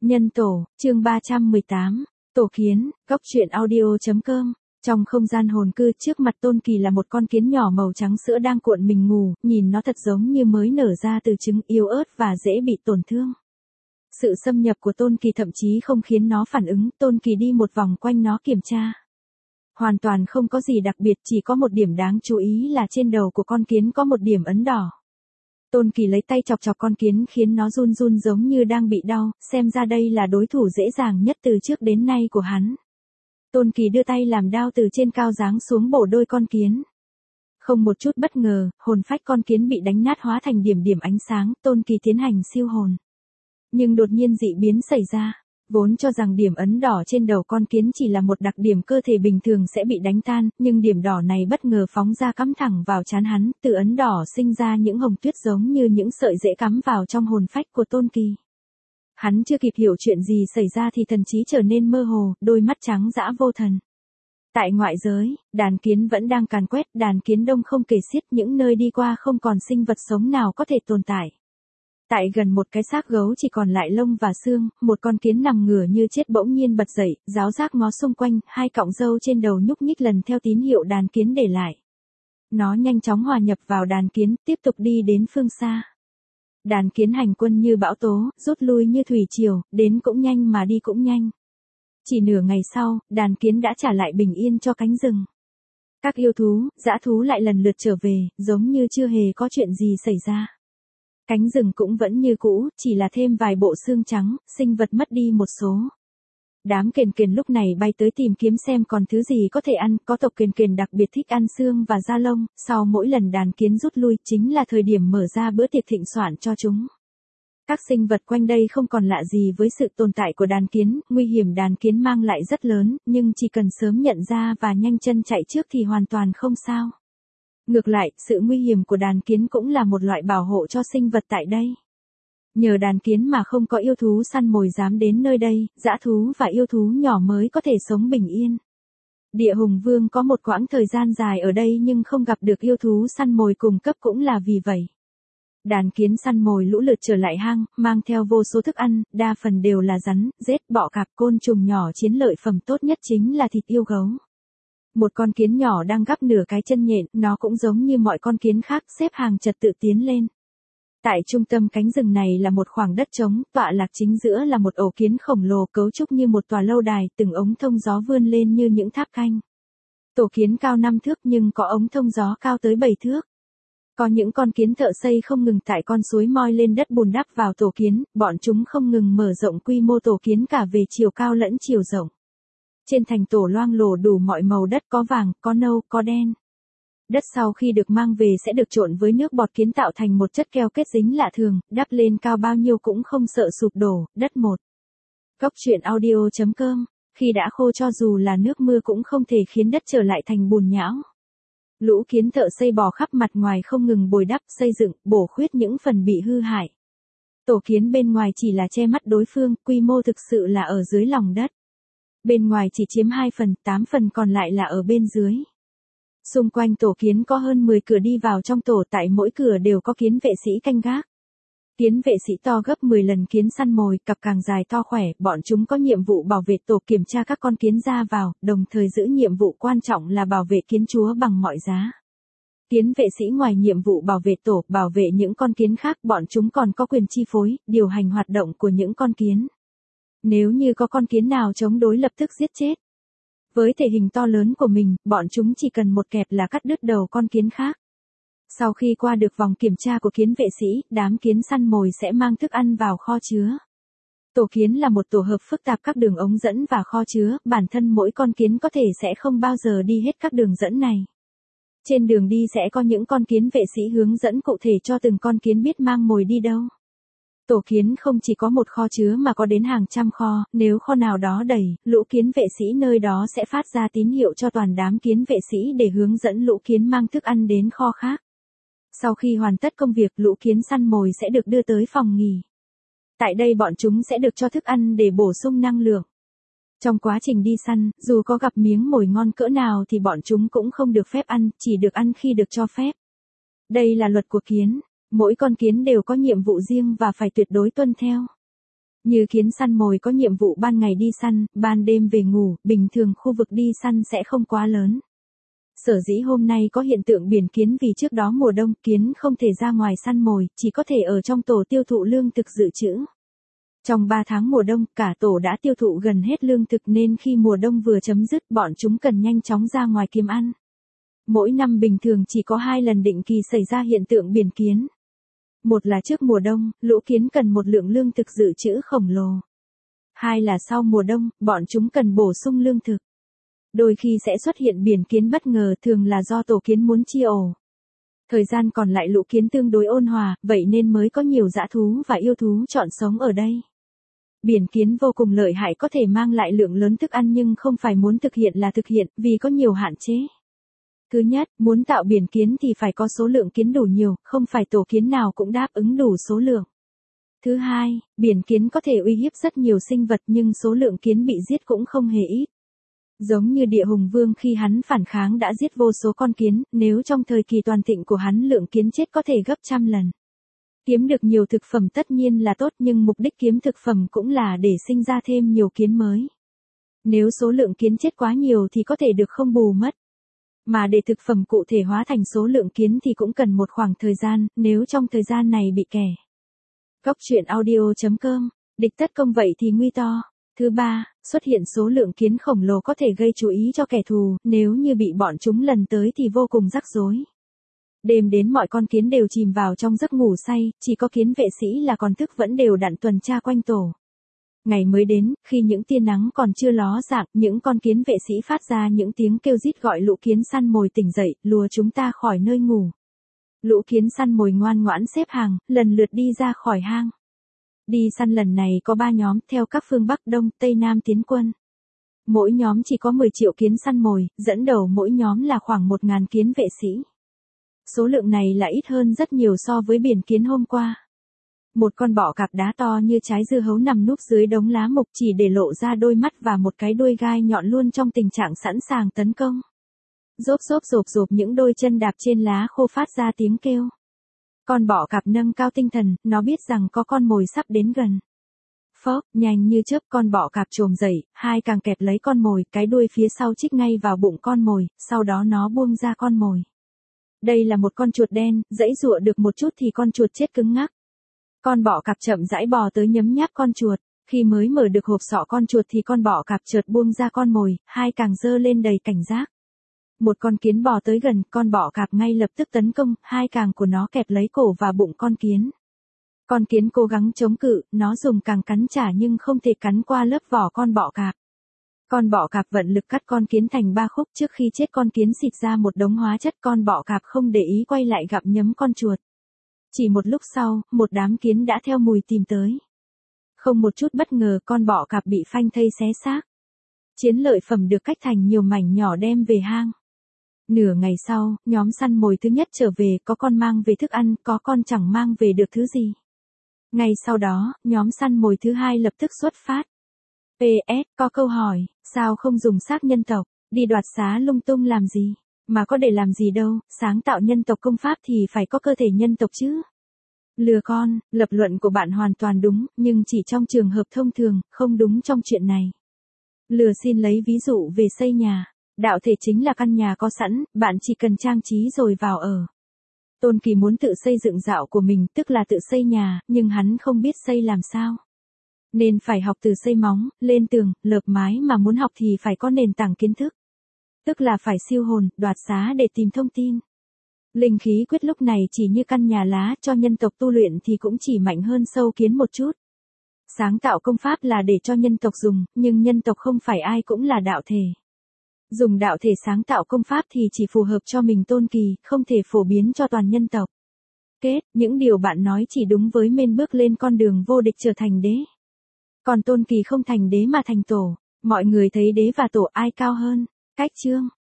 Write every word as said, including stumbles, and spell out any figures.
Nhân tổ, chương ba trăm mười tám, tổ kiến, góc truyện audio.com. Trong không gian hồn cư trước mặt Tôn Kỳ là một con kiến nhỏ màu trắng sữa đang cuộn mình ngủ, nhìn nó thật giống như mới nở ra từ trứng, yếu ớt và dễ bị tổn thương. Sự xâm nhập của Tôn Kỳ thậm chí không khiến nó phản ứng, Tôn Kỳ đi một vòng quanh nó kiểm tra. Hoàn toàn không có gì đặc biệt, chỉ có một điểm đáng chú ý là trên đầu của con kiến có một điểm ấn đỏ. Tôn Kỳ lấy tay chọc chọc con kiến khiến nó run run giống như đang bị đau, xem ra đây là đối thủ dễ dàng nhất từ trước đến nay của hắn. Tôn Kỳ đưa tay làm đao từ trên cao giáng xuống bổ đôi con kiến. Không một chút bất ngờ, hồn phách con kiến bị đánh nát hóa thành điểm điểm ánh sáng, Tôn Kỳ tiến hành siêu hồn. Nhưng đột nhiên dị biến xảy ra. Vốn cho rằng điểm ấn đỏ trên đầu con kiến chỉ là một đặc điểm cơ thể bình thường sẽ bị đánh tan, nhưng điểm đỏ này bất ngờ phóng ra cắm thẳng vào trán hắn, từ ấn đỏ sinh ra những hồng tuyết giống như những sợi rễ cắm vào trong hồn phách của Tôn Kỳ. Hắn chưa kịp hiểu chuyện gì xảy ra thì thần trí trở nên mơ hồ, đôi mắt trắng dã vô thần. Tại ngoại giới, đàn kiến vẫn đang càn quét, đàn kiến đông không kể xiết, những nơi đi qua không còn sinh vật sống nào có thể tồn tại. Tại gần một cái xác gấu chỉ còn lại lông và xương, một con kiến nằm ngửa như chết bỗng nhiên bật dậy, ráo rác ngó xung quanh, hai cọng râu trên đầu nhúc nhích lần theo tín hiệu đàn kiến để lại. Nó nhanh chóng hòa nhập vào đàn kiến, tiếp tục đi đến phương xa. Đàn kiến hành quân như bão tố, rút lui như thủy triều, đến cũng nhanh mà đi cũng nhanh. Chỉ nửa ngày sau, đàn kiến đã trả lại bình yên cho cánh rừng. Các yêu thú, dã thú lại lần lượt trở về, giống như chưa hề có chuyện gì xảy ra. Cánh rừng cũng vẫn như cũ, chỉ là thêm vài bộ xương trắng, sinh vật mất đi một số. Đám kền kền lúc này bay tới tìm kiếm xem còn thứ gì có thể ăn, có tộc kền kền đặc biệt thích ăn xương và da lông, sau mỗi lần đàn kiến rút lui chính là thời điểm mở ra bữa tiệc thịnh soạn cho chúng. Các sinh vật quanh đây không còn lạ gì với sự tồn tại của đàn kiến, nguy hiểm đàn kiến mang lại rất lớn, nhưng chỉ cần sớm nhận ra và nhanh chân chạy trước thì hoàn toàn không sao. Ngược lại, sự nguy hiểm của đàn kiến cũng là một loại bảo hộ cho sinh vật tại đây. Nhờ đàn kiến mà không có yêu thú săn mồi dám đến nơi đây, dã thú và yêu thú nhỏ mới có thể sống bình yên. Địa Hùng Vương có một quãng thời gian dài ở đây nhưng không gặp được yêu thú săn mồi cùng cấp cũng là vì vậy. Đàn kiến săn mồi lũ lượt trở lại hang, mang theo vô số thức ăn, đa phần đều là rắn, rết, bọ cạp, côn trùng nhỏ, chiến lợi phẩm tốt nhất chính là thịt yêu gấu. Một con kiến nhỏ đang gắp nửa cái chân nhện, nó cũng giống như mọi con kiến khác, xếp hàng trật tự tiến lên. Tại trung tâm cánh rừng này là một khoảng đất trống, tọa lạc chính giữa là một ổ kiến khổng lồ cấu trúc như một tòa lâu đài, từng ống thông gió vươn lên như những tháp canh. Tổ kiến cao năm thước nhưng có ống thông gió cao tới bảy thước. Có những con kiến thợ xây không ngừng tại con suối moi lên đất bùn đắp vào tổ kiến, bọn chúng không ngừng mở rộng quy mô tổ kiến cả về chiều cao lẫn chiều rộng. Trên thành tổ loang lổ đủ mọi màu đất, có vàng, có nâu, có đen. Đất sau khi được mang về sẽ được trộn với nước bọt kiến tạo thành một chất keo kết dính lạ thường, đắp lên cao bao nhiêu cũng không sợ sụp đổ. Đất một. Góc truyện audio.com. Khi đã khô cho dù là nước mưa cũng không thể khiến đất trở lại thành bùn nhão. Lũ kiến thợ xây bò khắp mặt ngoài không ngừng bồi đắp, xây dựng, bổ khuyết những phần bị hư hại. Tổ kiến bên ngoài chỉ là che mắt đối phương, quy mô thực sự là ở dưới lòng đất. Bên ngoài chỉ chiếm hai phần, tám phần còn lại là ở bên dưới. Xung quanh tổ kiến có hơn mười cửa đi vào trong tổ, tại mỗi cửa đều có kiến vệ sĩ canh gác. Kiến vệ sĩ to gấp mười lần kiến săn mồi, cặp càng dài to khỏe, bọn chúng có nhiệm vụ bảo vệ tổ, kiểm tra các con kiến ra vào, đồng thời giữ nhiệm vụ quan trọng là bảo vệ kiến chúa bằng mọi giá. Kiến vệ sĩ ngoài nhiệm vụ bảo vệ tổ, bảo vệ những con kiến khác, bọn chúng còn có quyền chi phối, điều hành hoạt động của những con kiến. Nếu như có con kiến nào chống đối lập tức giết chết. Với thể hình to lớn của mình, bọn chúng chỉ cần một kẹp là cắt đứt đầu con kiến khác. Sau khi qua được vòng kiểm tra của kiến vệ sĩ, đám kiến săn mồi sẽ mang thức ăn vào kho chứa. Tổ kiến là một tổ hợp phức tạp các đường ống dẫn và kho chứa, bản thân mỗi con kiến có thể sẽ không bao giờ đi hết các đường dẫn này. Trên đường đi sẽ có những con kiến vệ sĩ hướng dẫn cụ thể cho từng con kiến biết mang mồi đi đâu. Tổ kiến không chỉ có một kho chứa mà có đến hàng trăm kho, nếu kho nào đó đầy, lũ kiến vệ sĩ nơi đó sẽ phát ra tín hiệu cho toàn đám kiến vệ sĩ để hướng dẫn lũ kiến mang thức ăn đến kho khác. Sau khi hoàn tất công việc, lũ kiến săn mồi sẽ được đưa tới phòng nghỉ. Tại đây bọn chúng sẽ được cho thức ăn để bổ sung năng lượng. Trong quá trình đi săn, dù có gặp miếng mồi ngon cỡ nào thì bọn chúng cũng không được phép ăn, chỉ được ăn khi được cho phép. Đây là luật của kiến. Mỗi con kiến đều có nhiệm vụ riêng và phải tuyệt đối tuân theo. Như kiến săn mồi có nhiệm vụ ban ngày đi săn, ban đêm về ngủ, bình thường khu vực đi săn sẽ không quá lớn. Sở dĩ hôm nay có hiện tượng biển kiến vì trước đó mùa đông kiến không thể ra ngoài săn mồi, chỉ có thể ở trong tổ tiêu thụ lương thực dự trữ. Trong ba tháng mùa đông, cả tổ đã tiêu thụ gần hết lương thực nên khi mùa đông vừa chấm dứt bọn chúng cần nhanh chóng ra ngoài kiếm ăn. Mỗi năm bình thường chỉ có hai lần định kỳ xảy ra hiện tượng biển kiến. Một là trước mùa đông, lũ kiến cần một lượng lương thực dự trữ khổng lồ. Hai là sau mùa đông, bọn chúng cần bổ sung lương thực. Đôi khi sẽ xuất hiện biển kiến bất ngờ, thường là do tổ kiến muốn chia ổ. Thời gian còn lại lũ kiến tương đối ôn hòa, vậy nên mới có nhiều dã thú và yêu thú chọn sống ở đây. Biển kiến vô cùng lợi hại, có thể mang lại lượng lớn thức ăn nhưng không phải muốn thực hiện là thực hiện, vì có nhiều hạn chế. Thứ nhất, muốn tạo biển kiến thì phải có số lượng kiến đủ nhiều, không phải tổ kiến nào cũng đáp ứng đủ số lượng. Thứ hai, biển kiến có thể uy hiếp rất nhiều sinh vật nhưng số lượng kiến bị giết cũng không hề ít. Giống như Địa Hùng Vương khi hắn phản kháng đã giết vô số con kiến, nếu trong thời kỳ toàn thịnh của hắn lượng kiến chết có thể gấp trăm lần. Kiếm được nhiều thực phẩm tất nhiên là tốt nhưng mục đích kiếm thực phẩm cũng là để sinh ra thêm nhiều kiến mới. Nếu số lượng kiến chết quá nhiều thì có thể được không bù mất. Mà để thực phẩm cụ thể hóa thành số lượng kiến thì cũng cần một khoảng thời gian, nếu trong thời gian này bị kẻ. Góc truyện audio chấm com, địch tất công vậy thì nguy to. Thứ ba, xuất hiện số lượng kiến khổng lồ có thể gây chú ý cho kẻ thù, nếu như bị bọn chúng lần tới thì vô cùng rắc rối. Đêm đến mọi con kiến đều chìm vào trong giấc ngủ say, chỉ có kiến vệ sĩ là còn thức vẫn đều đặn tuần tra quanh tổ. Ngày mới đến, khi những tia nắng còn chưa ló dạng, những con kiến vệ sĩ phát ra những tiếng kêu rít gọi lũ kiến săn mồi tỉnh dậy, lùa chúng ta khỏi nơi ngủ. Lũ kiến săn mồi ngoan ngoãn xếp hàng, lần lượt đi ra khỏi hang. Đi săn lần này có ba nhóm theo các phương Bắc Đông, Tây Nam tiến quân. Mỗi nhóm chỉ có mười triệu kiến săn mồi, dẫn đầu mỗi nhóm là khoảng một nghìn kiến vệ sĩ. Số lượng này là ít hơn rất nhiều so với biển kiến hôm qua. Một con bọ cạp đá to như trái dưa hấu nằm núp dưới đống lá mục chỉ để lộ ra đôi mắt và một cái đuôi gai nhọn luôn trong tình trạng sẵn sàng tấn công. Rốp rốp rộp rộp những đôi chân đạp trên lá khô phát ra tiếng kêu. Con bọ cạp nâng cao tinh thần, nó biết rằng có con mồi sắp đến gần. Phốc, nhanh như chớp con bọ cạp trồm dậy, hai càng kẹp lấy con mồi, cái đuôi phía sau chích ngay vào bụng con mồi, sau đó nó buông ra con mồi. Đây là một con chuột đen, giãy giụa được một chút thì con chuột chết cứng ngắc. Con bọ cạp chậm rãi bò tới nhấm nháp con chuột, khi mới mở được hộp sọ con chuột thì con bọ cạp chợt buông ra con mồi, hai càng giơ lên đầy cảnh giác. Một con kiến bò tới gần, con bọ cạp ngay lập tức tấn công, hai càng của nó kẹp lấy cổ và bụng con kiến. Con kiến cố gắng chống cự, nó dùng càng cắn trả nhưng không thể cắn qua lớp vỏ con bọ cạp. Con bọ cạp vận lực cắt con kiến thành ba khúc, trước khi chết con kiến xịt ra một đống hóa chất, con bọ cạp không để ý quay lại gặm nhấm con chuột. Chỉ một lúc sau, một đám kiến đã theo mùi tìm tới. Không một chút bất ngờ, con bọ cạp bị phanh thây xé xác. Chiến lợi phẩm được cách thành nhiều mảnh nhỏ đem về hang. Nửa ngày sau, nhóm săn mồi thứ nhất trở về, có con mang về thức ăn, có con chẳng mang về được thứ gì. Ngay sau đó, nhóm săn mồi thứ hai lập tức xuất phát. pê ét, có câu hỏi, sao không dùng xác nhân tộc, đi đoạt xá lung tung làm gì, mà có để làm gì đâu, sáng tạo nhân tộc công pháp thì phải có cơ thể nhân tộc chứ. Lừa con, lập luận của bạn hoàn toàn đúng, nhưng chỉ trong trường hợp thông thường, không đúng trong chuyện này. Lừa xin lấy ví dụ về xây nhà. Đạo thể chính là căn nhà có sẵn, bạn chỉ cần trang trí rồi vào ở. Tôn Kỳ muốn tự xây dựng dạo của mình, tức là tự xây nhà, nhưng hắn không biết xây làm sao. Nên phải học từ xây móng, lên tường, lợp mái, mà muốn học thì phải có nền tảng kiến thức. Tức là phải siêu hồn, đoạt xá để tìm thông tin. Linh khí quyết lúc này chỉ như căn nhà lá, cho nhân tộc tu luyện thì cũng chỉ mạnh hơn sâu kiến một chút. Sáng tạo công pháp là để cho nhân tộc dùng, nhưng nhân tộc không phải ai cũng là đạo thể. Dùng đạo thể sáng tạo công pháp thì chỉ phù hợp cho mình Tôn Kỳ, không thể phổ biến cho toàn nhân tộc. Kết, những điều bạn nói chỉ đúng với men bước lên con đường vô địch trở thành đế. Còn Tôn Kỳ không thành đế mà thành tổ, mọi người thấy đế và tổ ai cao hơn? Cách chương